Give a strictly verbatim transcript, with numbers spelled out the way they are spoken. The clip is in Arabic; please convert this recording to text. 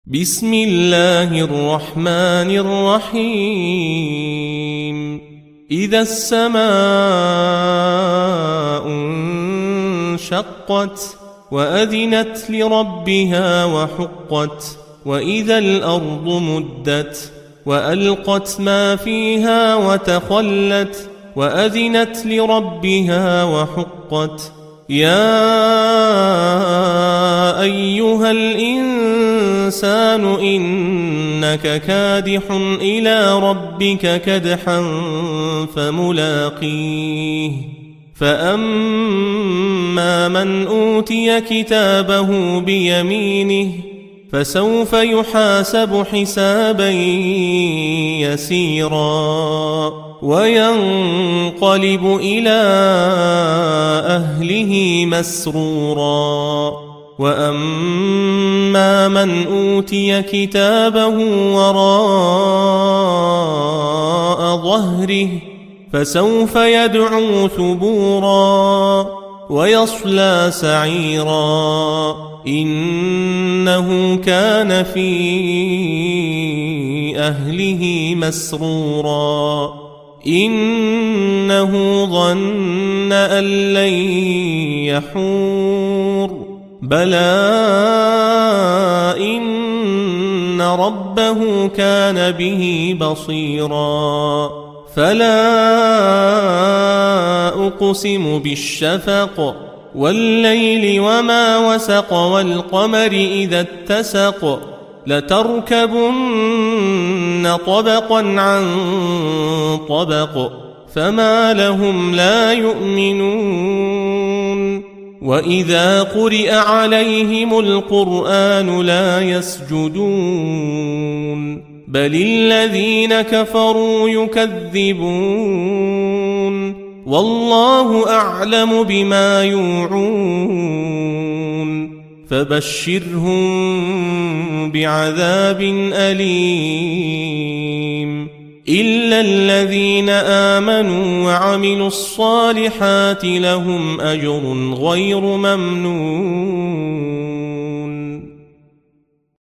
بسم الله الرحمن الرحيم إذا السماء انشقت وأذنت لربها وحقت وإذا الأرض مدت وألقت ما فيها وتخلت وأذنت لربها وحقت يا أيها الإنسان إنك كادح إلى ربك كدحا فملاقيه فأما من أوتي كتابه بيمينه فسوف يحاسب حسابا يسيرا وينقلب إلى أهله مسرورا وأما من أوتي كتابه وراء ظهره فسوف يدعو ثبورا ويصلى سعيرا إنه كان في أهله مسرورا إنه ظن أن لن يحور بلى إن ربه كان به بصيرا فلا أقسم بالشفق والليل وما وسق والقمر إذا اتسق لتركبن طبقا عن طبق فما لهم لا يؤمنون وإذا قرئ عليهم القرآن لا يسجدون بل الذين كفروا يكذبون والله أعلم بما يوعون فبشرهم بعذاب أليم إلا الذين آمنوا وعملوا الصالحات لهم أجر غير ممنون.